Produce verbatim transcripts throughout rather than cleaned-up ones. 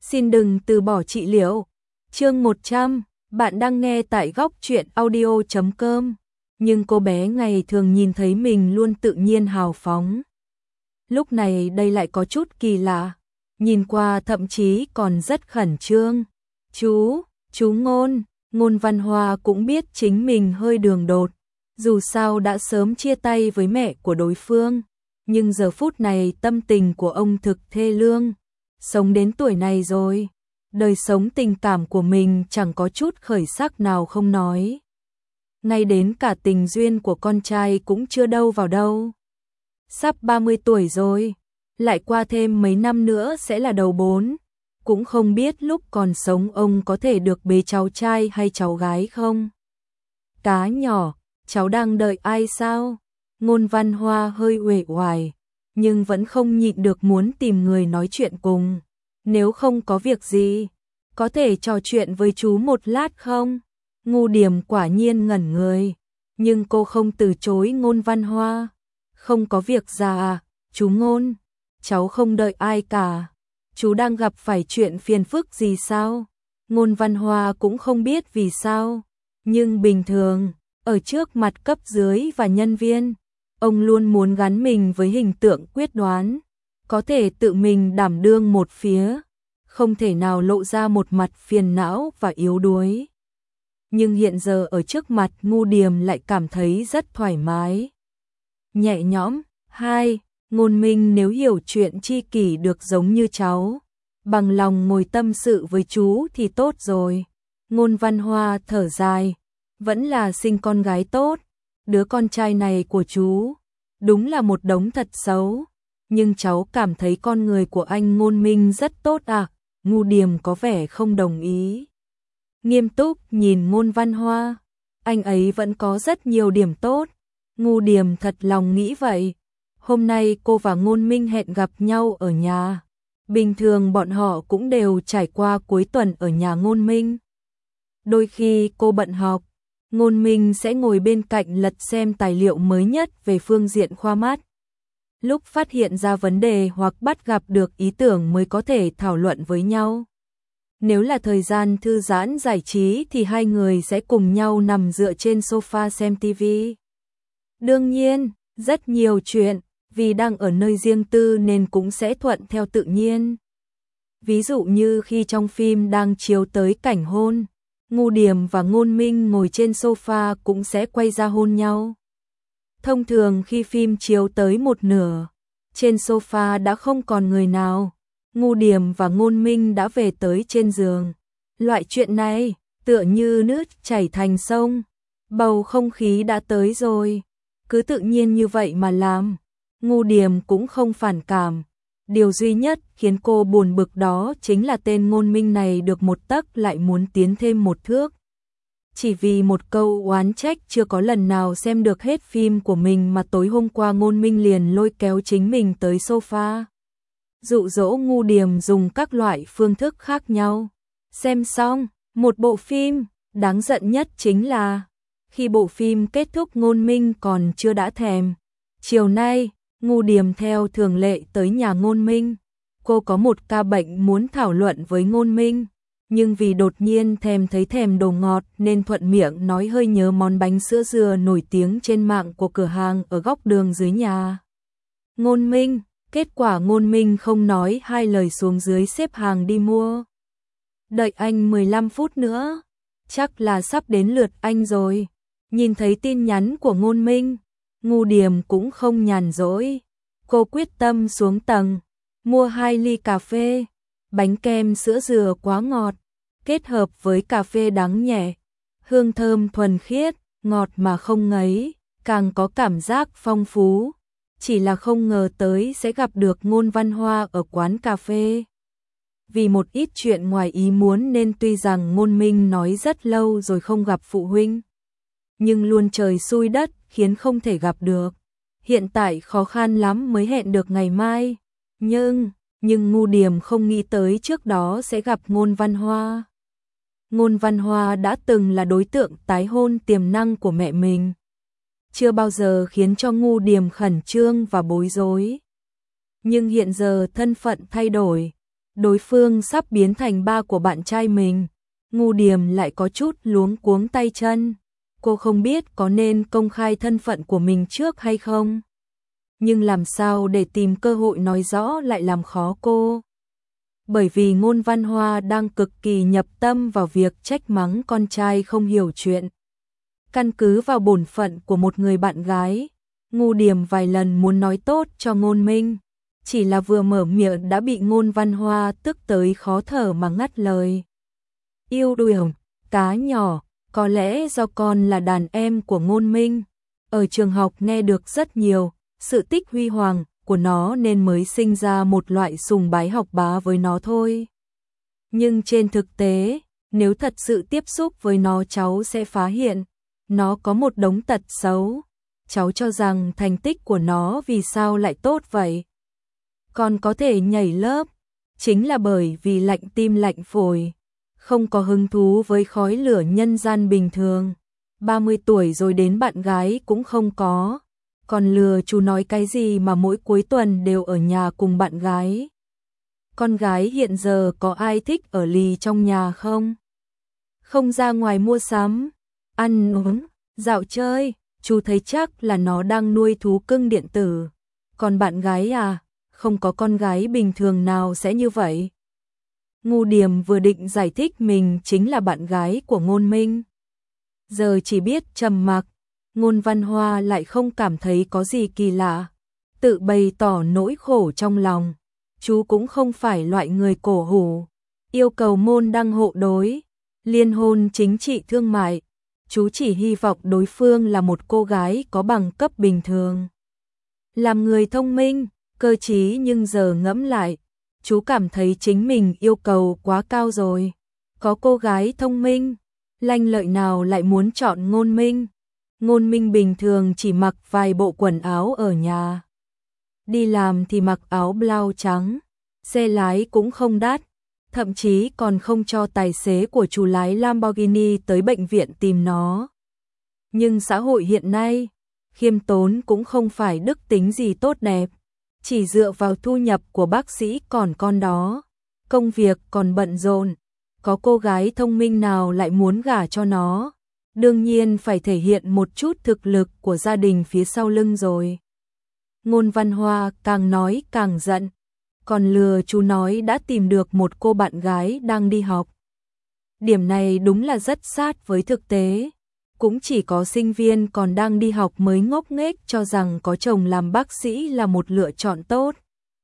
Xin đừng từ bỏ trị liệu. Chương một trăm, bạn đang nghe tại góc truyện audio chấm com. Nhưng cô bé ngày thường nhìn thấy mình luôn tự nhiên hào phóng. Lúc này đây lại có chút kỳ lạ, nhìn qua thậm chí còn rất khẩn trương. Chú, chú Ngôn, Ngôn Văn Hoa cũng biết chính mình hơi đường đột, dù sao đã sớm chia tay với mẹ của đối phương, nhưng giờ phút này tâm tình của ông thực thê lương. Sống đến tuổi này rồi, đời sống tình cảm của mình chẳng có chút khởi sắc nào không nói. Ngay đến cả tình duyên của con trai cũng chưa đâu vào đâu. Sắp ba mươi tuổi rồi, lại qua thêm mấy năm nữa sẽ là đầu bốn. Cũng không biết lúc còn sống ông có thể được bế cháu trai hay cháu gái không? Cá nhỏ, cháu đang đợi ai sao? Ngôn Văn Hoa hơi uể oải, nhưng vẫn không nhịn được muốn tìm người nói chuyện cùng. Nếu không có việc gì, có thể trò chuyện với chú một lát không? Ngu Điềm quả nhiên ngẩn người, nhưng cô không từ chối Ngôn Văn Hoa. Không có việc gì à, chú Ngôn, cháu không đợi ai cả. Chú đang gặp phải chuyện phiền phức gì sao? Ngôn Văn Hoa cũng không biết vì sao, nhưng bình thường, ở trước mặt cấp dưới và nhân viên, ông luôn muốn gắn mình với hình tượng quyết đoán, có thể tự mình đảm đương một phía, không thể nào lộ ra một mặt phiền não và yếu đuối. Nhưng hiện giờ ở trước mặt Ngu Điềm lại cảm thấy rất thoải mái, nhẹ nhõm. Hai, Ngôn Minh nếu hiểu chuyện chi kỷ được giống như cháu, bằng lòng ngồi tâm sự với chú thì tốt rồi. Ngôn Văn Hoa thở dài, vẫn là sinh con gái tốt, đứa con trai này của chú đúng là một đống thật xấu, nhưng cháu cảm thấy con người của anh Ngôn Minh rất tốt à? Ngu Điềm có vẻ không đồng ý. Nghiêm túc nhìn Ngôn Văn Hoa, anh ấy vẫn có rất nhiều điểm tốt. Ngu Điềm thật lòng nghĩ vậy. Hôm nay cô và Ngôn Minh hẹn gặp nhau ở nhà. Bình thường bọn họ cũng đều trải qua cuối tuần ở nhà Ngôn Minh. Đôi khi cô bận học, Ngôn Minh sẽ ngồi bên cạnh lật xem tài liệu mới nhất về phương diện khoa mắt. Lúc phát hiện ra vấn đề hoặc bắt gặp được ý tưởng mới có thể thảo luận với nhau. Nếu là thời gian thư giãn giải trí thì hai người sẽ cùng nhau nằm dựa trên sofa xem tivi. Đương nhiên, rất nhiều chuyện, vì đang ở nơi riêng tư nên cũng sẽ thuận theo tự nhiên. Ví dụ như khi trong phim đang chiếu tới cảnh hôn, Ngu Điềm và Ngôn Minh ngồi trên sofa cũng sẽ quay ra hôn nhau. Thông thường khi phim chiếu tới một nửa, trên sofa đã không còn người nào, Ngu Điềm và Ngôn Minh đã về tới trên giường. Loại chuyện này, tựa như nước chảy thành sông, bầu không khí đã tới rồi, cứ tự nhiên như vậy mà làm. Ngu Điềm cũng không phản cảm. Điều duy nhất khiến cô buồn bực đó chính là tên Ngôn Minh này được một tấc lại muốn tiến thêm một thước. Chỉ vì một câu oán trách chưa có lần nào xem được hết phim của mình mà tối hôm qua Ngôn Minh liền lôi kéo chính mình tới sofa, dụ dỗ Ngu Điềm dùng các loại phương thức khác nhau. Xem xong một bộ phim, đáng giận nhất chính là khi bộ phim kết thúc Ngôn Minh còn chưa đã thèm. Chiều nay, Ngu Điềm theo thường lệ tới nhà Ngôn Minh. Cô có một ca bệnh muốn thảo luận với Ngôn Minh, nhưng vì đột nhiên thèm thấy thèm đồ ngọt nên thuận miệng nói hơi nhớ món bánh sữa dừa nổi tiếng trên mạng của cửa hàng ở góc đường dưới nhà Ngôn Minh. Kết quả Ngôn Minh không nói hai lời xuống dưới xếp hàng đi mua. Đợi anh mười lăm phút nữa, chắc là sắp đến lượt anh rồi. Nhìn thấy tin nhắn của Ngôn Minh, Ngu Điềm cũng không nhàn rỗi. Cô quyết tâm xuống tầng, mua hai ly cà phê. Bánh kem sữa dừa quá ngọt, kết hợp với cà phê đắng nhẹ, hương thơm thuần khiết, ngọt mà không ngấy, càng có cảm giác phong phú. Chỉ là không ngờ tới sẽ gặp được Ngôn Văn Hoa ở quán cà phê. Vì một ít chuyện ngoài ý muốn nên tuy rằng Ngôn Minh nói rất lâu rồi không gặp phụ huynh, nhưng luôn trời xui đất khiến không thể gặp được. Hiện tại khó khăn lắm mới hẹn được ngày mai. Nhưng, nhưng Ngu Điềm không nghĩ tới trước đó sẽ gặp Ngôn Văn Hoa. Ngôn Văn Hoa đã từng là đối tượng tái hôn tiềm năng của mẹ mình. Chưa bao giờ khiến cho Ngu Điềm khẩn trương và bối rối. Nhưng hiện giờ thân phận thay đổi, đối phương sắp biến thành ba của bạn trai mình. Ngu Điềm lại có chút luống cuống tay chân. Cô không biết có nên công khai thân phận của mình trước hay không. Nhưng làm sao để tìm cơ hội nói rõ lại làm khó cô. Bởi vì Ngôn Văn Hoa đang cực kỳ nhập tâm vào việc trách mắng con trai không hiểu chuyện. Căn cứ vào bổn phận của một người bạn gái, Ngu Điềm vài lần muốn nói tốt cho Ngôn Minh. Chỉ là vừa mở miệng đã bị Ngôn Văn Hoa tức tới khó thở mà ngắt lời. Yêu đuổi cá nhỏ, có lẽ do con là đàn em của Ngôn Minh. Ở trường học nghe được rất nhiều, sự tích huy hoàng của nó nên mới sinh ra một loại sùng bái học bá với nó thôi. Nhưng trên thực tế, nếu thật sự tiếp xúc với nó cháu sẽ phát hiện, nó có một đống tật xấu. Cháu cho rằng thành tích của nó vì sao lại tốt vậy? Còn có thể nhảy lớp, chính là bởi vì lạnh tim lạnh phổi, không có hứng thú với khói lửa nhân gian bình thường. ba mươi tuổi rồi đến bạn gái cũng không có. Còn lừa chú nói cái gì mà mỗi cuối tuần đều ở nhà cùng bạn gái. Con gái hiện giờ có ai thích ở lì trong nhà không? Không ra ngoài mua sắm, ăn uống, dạo chơi, chú thấy chắc là nó đang nuôi thú cưng điện tử. Còn bạn gái à, không có con gái bình thường nào sẽ như vậy. Ngu Điềm vừa định giải thích mình chính là bạn gái của Ngôn Minh. Giờ chỉ biết trầm mặc. Ngôn Văn Hoa lại không cảm thấy có gì kỳ lạ, tự bày tỏ nỗi khổ trong lòng. Chú cũng không phải loại người cổ hủ, yêu cầu môn đăng hộ đối, liên hôn chính trị thương mại. Chú chỉ hy vọng đối phương là một cô gái có bằng cấp bình thường. Làm người thông minh, cơ trí, nhưng giờ ngẫm lại, chú cảm thấy chính mình yêu cầu quá cao rồi. Có cô gái thông minh, lanh lợi nào lại muốn chọn Ngôn Minh? Ngôn Minh bình thường chỉ mặc vài bộ quần áo ở nhà. Đi làm thì mặc áo blau trắng, xe lái cũng không đắt, thậm chí còn không cho tài xế của chú lái Lamborghini tới bệnh viện tìm nó. Nhưng xã hội hiện nay, khiêm tốn cũng không phải đức tính gì tốt đẹp, chỉ dựa vào thu nhập của bác sĩ còn con đó, công việc còn bận rộn, có cô gái thông minh nào lại muốn gả cho nó. Đương nhiên phải thể hiện một chút thực lực của gia đình phía sau lưng rồi. Ngôn Văn Hoa càng nói càng giận, còn lừa chú nói đã tìm được một cô bạn gái đang đi học. Điểm này đúng là rất sát với thực tế. Cũng chỉ có sinh viên còn đang đi học mới ngốc nghếch cho rằng có chồng làm bác sĩ là một lựa chọn tốt.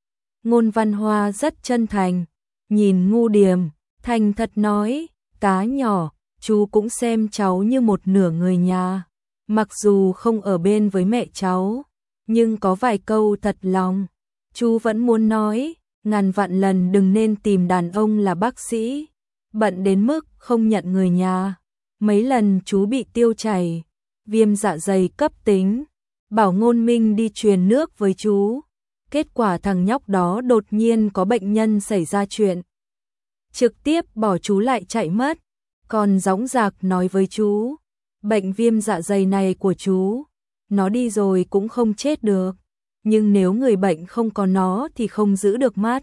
Ngôn Văn Hoa rất chân thành, nhìn Ngu Điềm, thành thật nói, cá nhỏ, chú cũng xem cháu như một nửa người nhà. Mặc dù không ở bên với mẹ cháu, nhưng có vài câu thật lòng, chú vẫn muốn nói, ngàn vạn lần đừng nên tìm đàn ông là bác sĩ, bận đến mức không nhận người nhà. Mấy lần chú bị tiêu chảy, viêm dạ dày cấp tính, bảo Ngôn Minh đi truyền nước với chú. Kết quả thằng nhóc đó đột nhiên có bệnh nhân xảy ra chuyện, trực tiếp bỏ chú lại chạy mất. Còn dõng dạc nói với chú, bệnh viêm dạ dày này của chú, nó đi rồi cũng không chết được, nhưng nếu người bệnh không có nó thì không giữ được mát.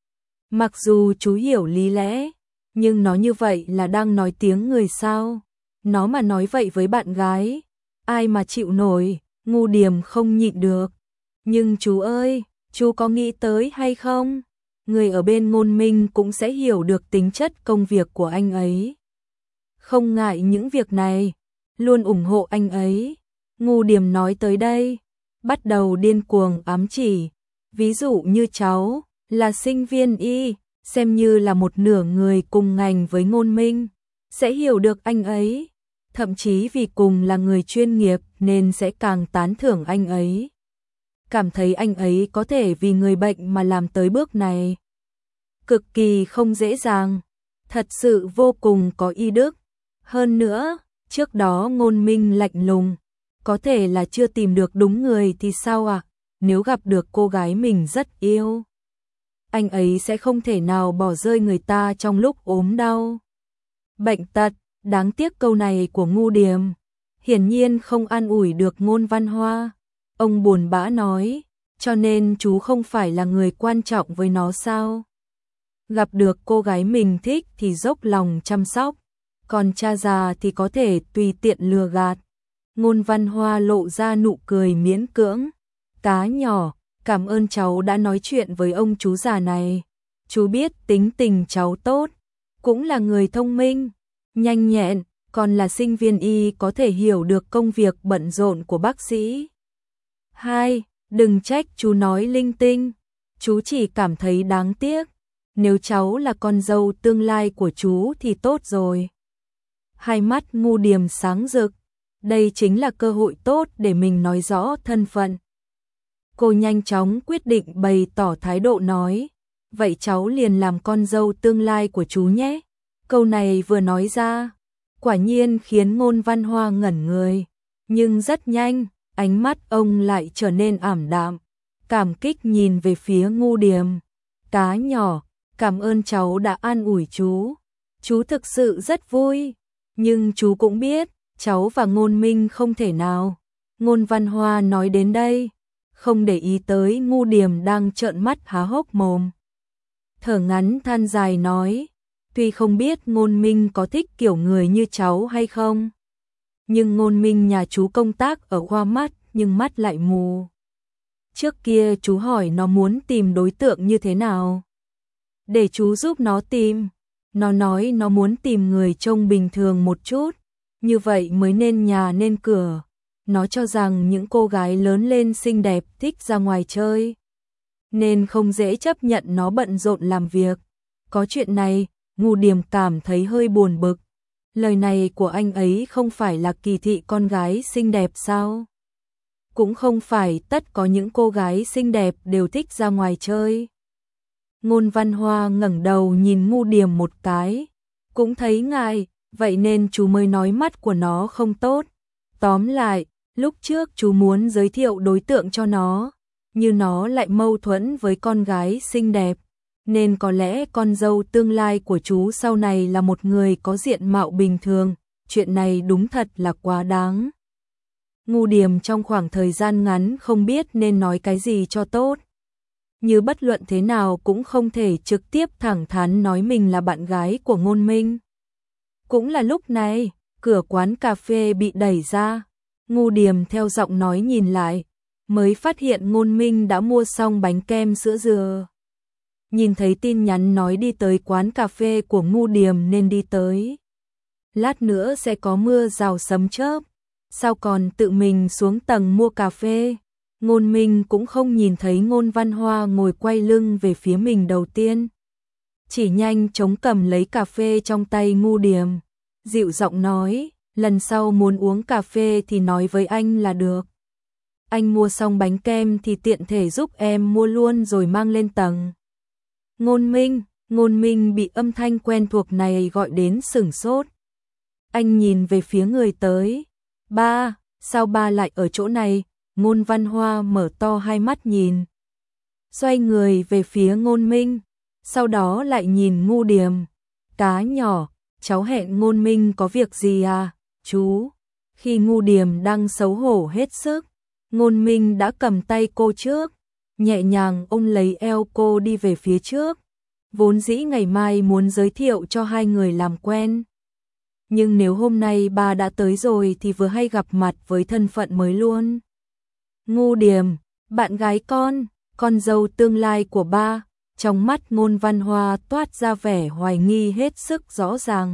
Mặc dù chú hiểu lý lẽ, nhưng nó như vậy là đang nói tiếng người sao? Nó mà nói vậy với bạn gái, ai mà chịu nổi? Ngu Điềm không nhịn được. Nhưng chú ơi, chú có nghĩ tới hay không? Người ở bên Ngôn Minh cũng sẽ hiểu được tính chất công việc của anh ấy. Không ngại những việc này, luôn ủng hộ anh ấy. Ngu Điềm nói tới đây, bắt đầu điên cuồng ám chỉ. Ví dụ như cháu, là sinh viên y, xem như là một nửa người cùng ngành với Ngôn Minh, sẽ hiểu được anh ấy. Thậm chí vì cùng là người chuyên nghiệp nên sẽ càng tán thưởng anh ấy. Cảm thấy anh ấy có thể vì người bệnh mà làm tới bước này. Cực kỳ không dễ dàng, thật sự vô cùng có y đức. Hơn nữa, trước đó Ngôn Minh lạnh lùng, có thể là chưa tìm được đúng người thì sao ạ? À? Nếu gặp được cô gái mình rất yêu, anh ấy sẽ không thể nào bỏ rơi người ta trong lúc ốm đau, bệnh tật. Đáng tiếc câu này của Ngu Điềm hiển nhiên không an ủi được Ngôn Văn Hoa. Ông buồn bã nói, cho nên chú không phải là người quan trọng với nó sao? gặp được cô gái mình thích thì dốc lòng chăm sóc, còn cha già thì có thể tùy tiện lừa gạt. Ngôn Văn Hoa lộ ra nụ cười miễn cưỡng. Cá nhỏ, cảm ơn cháu đã nói chuyện với ông chú già này. Chú biết tính tình cháu tốt, cũng là người thông minh, nhanh nhẹn, còn là sinh viên y có thể hiểu được công việc bận rộn của bác sĩ. Hai, đừng trách chú nói linh tinh, chú chỉ cảm thấy đáng tiếc. Nếu cháu là con dâu tương lai của chú thì tốt rồi. Hai mắt Ngu Điềm sáng rực, đây chính là cơ hội tốt để mình nói rõ thân phận. Cô nhanh chóng quyết định bày tỏ thái độ nói, vậy cháu liền làm con dâu tương lai của chú nhé. Câu này vừa nói ra, quả nhiên khiến Ngôn Văn Hoa ngẩn người, nhưng rất nhanh, ánh mắt ông lại trở nên ảm đạm, cảm kích nhìn về phía Ngu Điềm. Cá nhỏ, cảm ơn cháu đã an ủi chú, chú thực sự rất vui, nhưng chú cũng biết, cháu và Ngôn Minh không thể nào. Ngôn Văn Hoa nói đến đây, không để ý tới Ngu Điềm đang trợn mắt há hốc mồm. Thở ngắn than dài nói, tuy không biết Ngôn Minh có thích kiểu người như cháu hay không, nhưng Ngôn Minh nhà chú công tác ở khoa mắt, nhưng mắt lại mù. Trước kia chú hỏi nó muốn tìm đối tượng như thế nào, để chú giúp nó tìm. Nó nói nó muốn tìm người trông bình thường một chút, như vậy mới nên nhà nên cửa. Nó cho rằng những cô gái lớn lên xinh đẹp thích ra ngoài chơi, nên không dễ chấp nhận nó bận rộn làm việc. Có chuyện này, Ngu Điềm cảm thấy hơi buồn bực. Lời này của anh ấy không phải là kỳ thị con gái xinh đẹp sao? Cũng không phải tất có những cô gái xinh đẹp đều thích ra ngoài chơi. Ngôn Văn Hoa ngẩng đầu nhìn Ngu Điềm một cái, cũng thấy ngại, vậy nên chú mới nói mắt của nó không tốt. Tóm lại, lúc trước chú muốn giới thiệu đối tượng cho nó, như nó lại mâu thuẫn với con gái xinh đẹp, nên có lẽ con dâu tương lai của chú sau này là một người có diện mạo bình thường, chuyện này đúng thật là quá đáng. Ngu Điềm trong khoảng thời gian ngắn không biết nên nói cái gì cho tốt. Như bất luận thế nào cũng không thể trực tiếp thẳng thắn nói mình là bạn gái của Ngôn Minh. Cũng là lúc này, cửa quán cà phê bị đẩy ra, Ngu Điềm theo giọng nói nhìn lại, mới phát hiện Ngôn Minh đã mua xong bánh kem sữa dừa. Nhìn thấy tin nhắn nói đi tới quán cà phê của Ngu Điềm nên đi tới. Lát nữa sẽ có mưa rào sấm chớp, sao còn tự mình xuống tầng mua cà phê. Ngôn Minh cũng không nhìn thấy Ngôn Văn Hoa ngồi quay lưng về phía mình đầu tiên. Chỉ nhanh chóng cầm lấy cà phê trong tay Ngu Điềm, dịu giọng nói, lần sau muốn uống cà phê thì nói với anh là được. Anh mua xong bánh kem thì tiện thể giúp em mua luôn rồi mang lên tầng. Ngôn Minh, Ngôn Minh bị âm thanh quen thuộc này gọi đến sửng sốt. Anh nhìn về phía người tới. Ba, sao ba lại ở chỗ này? Ngôn Văn Hoa mở to hai mắt nhìn. Xoay người về phía Ngôn Minh, sau đó lại nhìn Ngu Điềm. Cá nhỏ, cháu hẹn Ngôn Minh có việc gì à, chú? Khi Ngu Điềm đang xấu hổ hết sức, Ngôn Minh đã cầm tay cô trước, nhẹ nhàng ôm lấy eo cô đi về phía trước. Vốn dĩ ngày mai muốn giới thiệu cho hai người làm quen, nhưng nếu hôm nay ba đã tới rồi thì vừa hay gặp mặt với thân phận mới luôn. Ngu Điềm, bạn gái con, con dâu tương lai của ba. Trong mắt Ngôn Văn Hoa toát ra vẻ hoài nghi hết sức rõ ràng,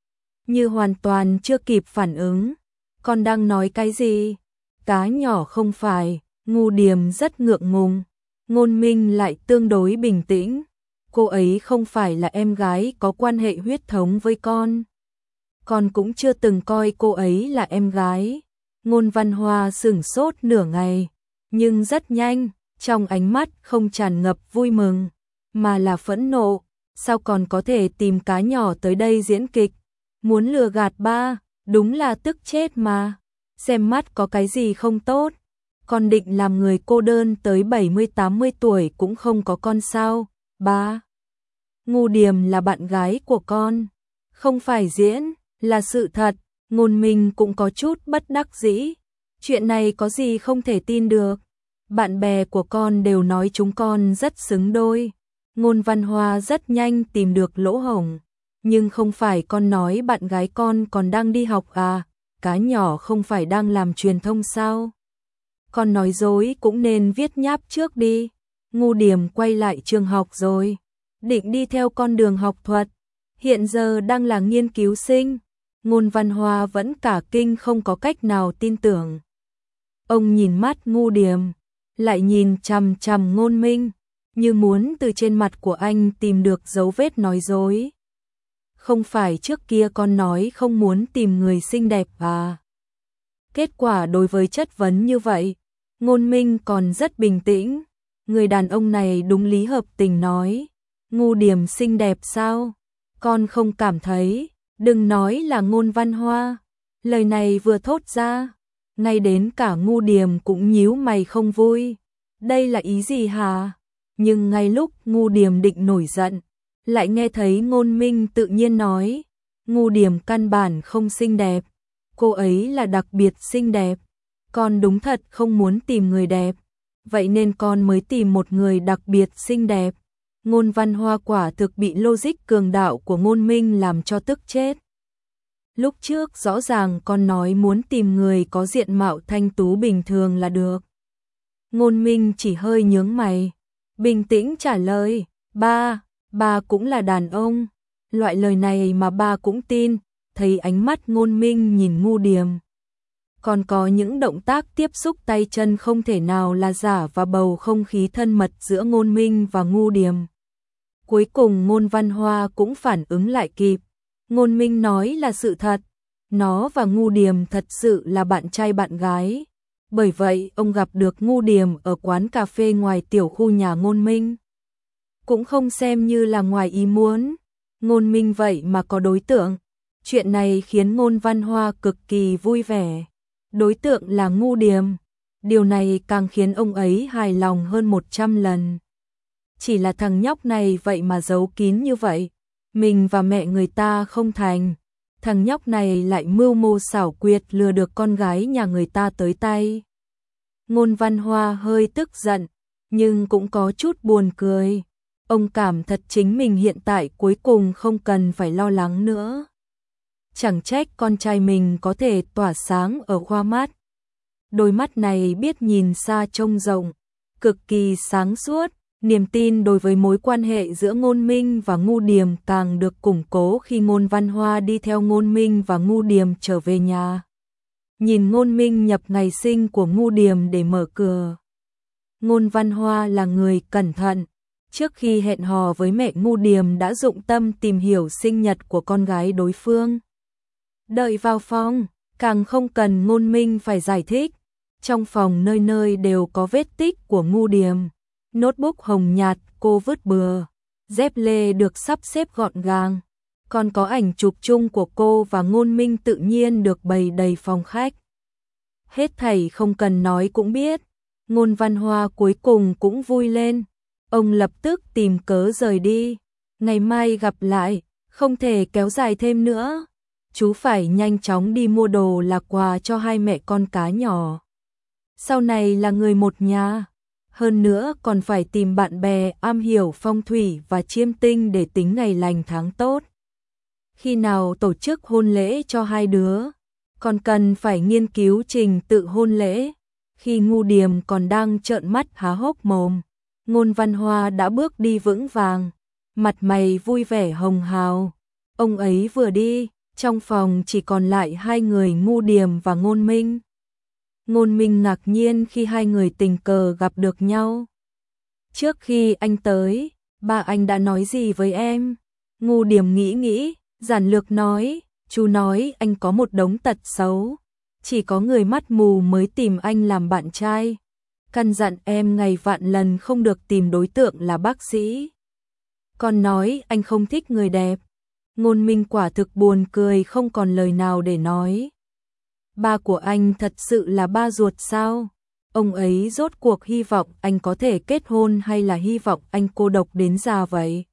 như hoàn toàn chưa kịp phản ứng. Con đang nói cái gì? Cá nhỏ không phải. Ngu Điềm rất ngượng ngùng. Ngôn Minh lại tương đối bình tĩnh. Cô ấy không phải là em gái có quan hệ huyết thống với con. Con cũng chưa từng coi cô ấy là em gái. Ngôn Văn Hoa sửng sốt nửa ngày, nhưng rất nhanh, trong ánh mắt không tràn ngập vui mừng, mà là phẫn nộ. Sao còn có thể tìm cá nhỏ tới đây diễn kịch? Muốn lừa gạt ba, đúng là tức chết mà. Xem mắt có cái gì không tốt? Con định làm người cô đơn tới bảy mươi tám mươi tuổi cũng không có con sao? Ba, Ngu Điềm là bạn gái của con, không phải diễn, là sự thật. Ngôn Minh cũng có chút bất đắc dĩ. Chuyện này có gì không thể tin được. Bạn bè của con đều nói chúng con rất xứng đôi. Ngôn Văn Hoa rất nhanh tìm được lỗ hổng. Nhưng không phải con nói bạn gái con còn đang đi học à, cá nhỏ không phải đang làm truyền thông sao? Con nói dối cũng nên viết nháp trước đi. Ngu Điểm quay lại trường học rồi, định đi theo con đường học thuật, hiện giờ đang là nghiên cứu sinh. Ngôn Văn Hoa vẫn cả kinh không có cách nào tin tưởng. Ông nhìn mắt Ngu Điểm, lại nhìn chằm chằm Ngôn Minh, như muốn từ trên mặt của anh tìm được dấu vết nói dối. Không phải trước kia con nói không muốn tìm người xinh đẹp à? Kết quả đối với chất vấn như vậy, Ngôn Minh còn rất bình tĩnh. Người đàn ông này đúng lý hợp tình nói, Ngu Điểm xinh đẹp sao? Con không cảm thấy, đừng nói là Ngôn Văn Hoa. Lời này vừa thốt ra, ngay đến cả Ngu Điểm cũng nhíu mày không vui. Đây là ý gì hả? Nhưng ngay lúc Ngu Điểm định nổi giận, lại nghe thấy Ngôn Minh tự nhiên nói, Ngu Điểm căn bản không xinh đẹp, cô ấy là đặc biệt xinh đẹp. Con đúng thật không muốn tìm người đẹp, vậy nên con mới tìm một người đặc biệt xinh đẹp. Ngôn Văn Hoa quả thực bị logic cường đạo của Ngôn Minh làm cho tức chết. Lúc trước rõ ràng con nói muốn tìm người có diện mạo thanh tú bình thường là được. Ngôn Minh chỉ hơi nhướng mày, bình tĩnh trả lời, ba, ba cũng là đàn ông. Loại lời này mà ba cũng tin. Thấy ánh mắt Ngôn Minh nhìn Ngu Điểm, còn có những động tác tiếp xúc tay chân không thể nào là giả và bầu không khí thân mật giữa Ngôn Minh và Ngu Điểm. Cuối cùng Ngôn Văn Hoa cũng phản ứng lại kịp. Ngôn Minh nói là sự thật, nó và Ngu Điểm thật sự là bạn trai bạn gái. Bởi vậy ông gặp được Ngu Điểm ở quán cà phê ngoài tiểu khu nhà Ngôn Minh. Cũng không xem như là ngoài ý muốn. Ngôn Minh vậy mà có đối tượng. Chuyện này khiến Ngôn Văn Hoa cực kỳ vui vẻ. Đối tượng là Ngu Điểm. Điều này càng khiến ông ấy hài lòng hơn một trăm lần. Chỉ là thằng nhóc này vậy mà giấu kín như vậy. Mình và mẹ người ta không thành. Thằng nhóc này lại mưu mô xảo quyệt lừa được con gái nhà người ta tới tay. Ngôn Văn Hoa hơi tức giận, nhưng cũng có chút buồn cười. Ông cảm thật chính mình hiện tại cuối cùng không cần phải lo lắng nữa. Chẳng trách con trai mình có thể tỏa sáng ở khoa mắt. Đôi mắt này biết nhìn xa trông rộng, cực kỳ sáng suốt. Niềm tin đối với mối quan hệ giữa Ngôn Minh và Ngu Điểm càng được củng cố khi Ngôn Văn Hoa đi theo Ngôn Minh và Ngu Điểm trở về nhà. Nhìn Ngôn Minh nhập ngày sinh của Ngu Điểm để mở cửa. Ngôn Văn Hoa là người cẩn thận. Trước khi hẹn hò với mẹ Ngu Điểm đã dụng tâm tìm hiểu sinh nhật của con gái đối phương. Đợi vào phòng, càng không cần Ngôn Minh phải giải thích. Trong phòng nơi nơi đều có vết tích của Ngu Điểm. Notebook hồng nhạt cô vứt bừa, dép lê được sắp xếp gọn gàng. Còn có ảnh chụp chung của cô và Ngôn Minh tự nhiên được bày đầy phòng khách. Hết thảy không cần nói cũng biết. Ngôn Văn Hoa cuối cùng cũng vui lên. Ông lập tức tìm cớ rời đi. Ngày mai gặp lại, không thể kéo dài thêm nữa. Chú phải nhanh chóng đi mua đồ là quà cho hai mẹ con cá nhỏ. Sau này là người một nhà. Hơn nữa còn phải tìm bạn bè am hiểu phong thủy và chiêm tinh để tính ngày lành tháng tốt. Khi nào tổ chức hôn lễ cho hai đứa, còn cần phải nghiên cứu trình tự hôn lễ. Khi Ngu Điểm còn đang trợn mắt há hốc mồm, Ngôn Văn Hoa đã bước đi vững vàng, mặt mày vui vẻ hồng hào. Ông ấy vừa đi, trong phòng chỉ còn lại hai người Ngu Điểm và Ngôn Minh. Ngôn Minh ngạc nhiên khi hai người tình cờ gặp được nhau. Trước khi anh tới, ba anh đã nói gì với em? Ngu Điểm nghĩ nghĩ, giản lược nói, chú nói anh có một đống tật xấu, chỉ có người mắt mù mới tìm anh làm bạn trai. Căn dặn em ngày vạn lần không được tìm đối tượng là bác sĩ. Còn nói anh không thích người đẹp. Ngôn Minh quả thực buồn cười không còn lời nào để nói. Ba của anh thật sự là ba ruột sao? Ông ấy rốt cuộc hy vọng anh có thể kết hôn hay là hy vọng anh cô độc đến già vậy?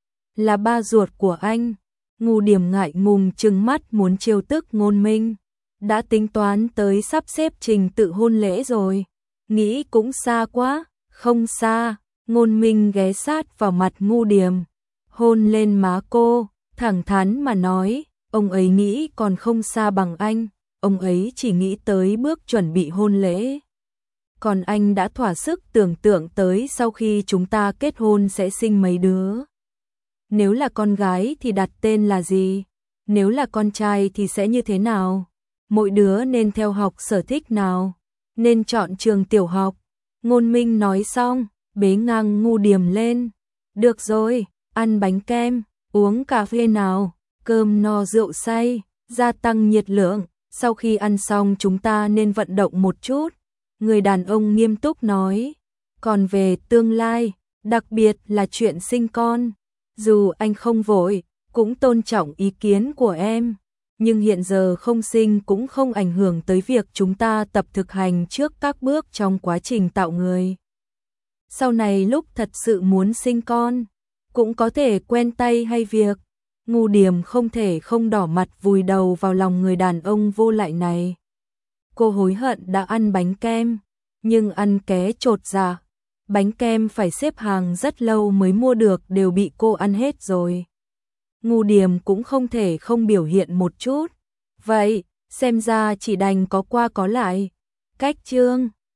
Là ba ruột của anh. Ngu Điểm ngại ngùng trừng mắt muốn trêu tức Ngôn Minh. Đã tính toán tới sắp xếp trình tự hôn lễ rồi. Nghĩ cũng xa quá. Không xa. Ngôn Minh ghé sát vào mặt Ngu Điềm, hôn lên má cô, thẳng thắn mà nói, ông ấy nghĩ còn không xa bằng anh, ông ấy chỉ nghĩ tới bước chuẩn bị hôn lễ. Còn anh đã thỏa sức tưởng tượng tới sau khi chúng ta kết hôn sẽ sinh mấy đứa. Nếu là con gái thì đặt tên là gì? Nếu là con trai thì sẽ như thế nào? Mỗi đứa nên theo học sở thích nào? Nên chọn trường tiểu học. Ngôn Minh nói xong, bế ngang Ngu Điềm lên. Được rồi, ăn bánh kem, uống cà phê nào, cơm no rượu say, gia tăng nhiệt lượng. Sau khi ăn xong chúng ta nên vận động một chút. Người đàn ông nghiêm túc nói. Còn về tương lai, đặc biệt là chuyện sinh con, dù anh không vội, cũng tôn trọng ý kiến của em. Nhưng hiện giờ không sinh cũng không ảnh hưởng tới việc chúng ta tập thực hành trước các bước trong quá trình tạo người. Sau này lúc thật sự muốn sinh con, cũng có thể quen tay hay việc. Ngu Điềm không thể không đỏ mặt vùi đầu vào lòng người đàn ông vô lại này. Cô hối hận đã ăn bánh kem, nhưng ăn ké chột dạ. Bánh kem phải xếp hàng rất lâu mới mua được đều bị cô ăn hết rồi. Ngu Điềm cũng không thể không biểu hiện một chút. Vậy, xem ra chỉ đành có qua có lại. Cách chương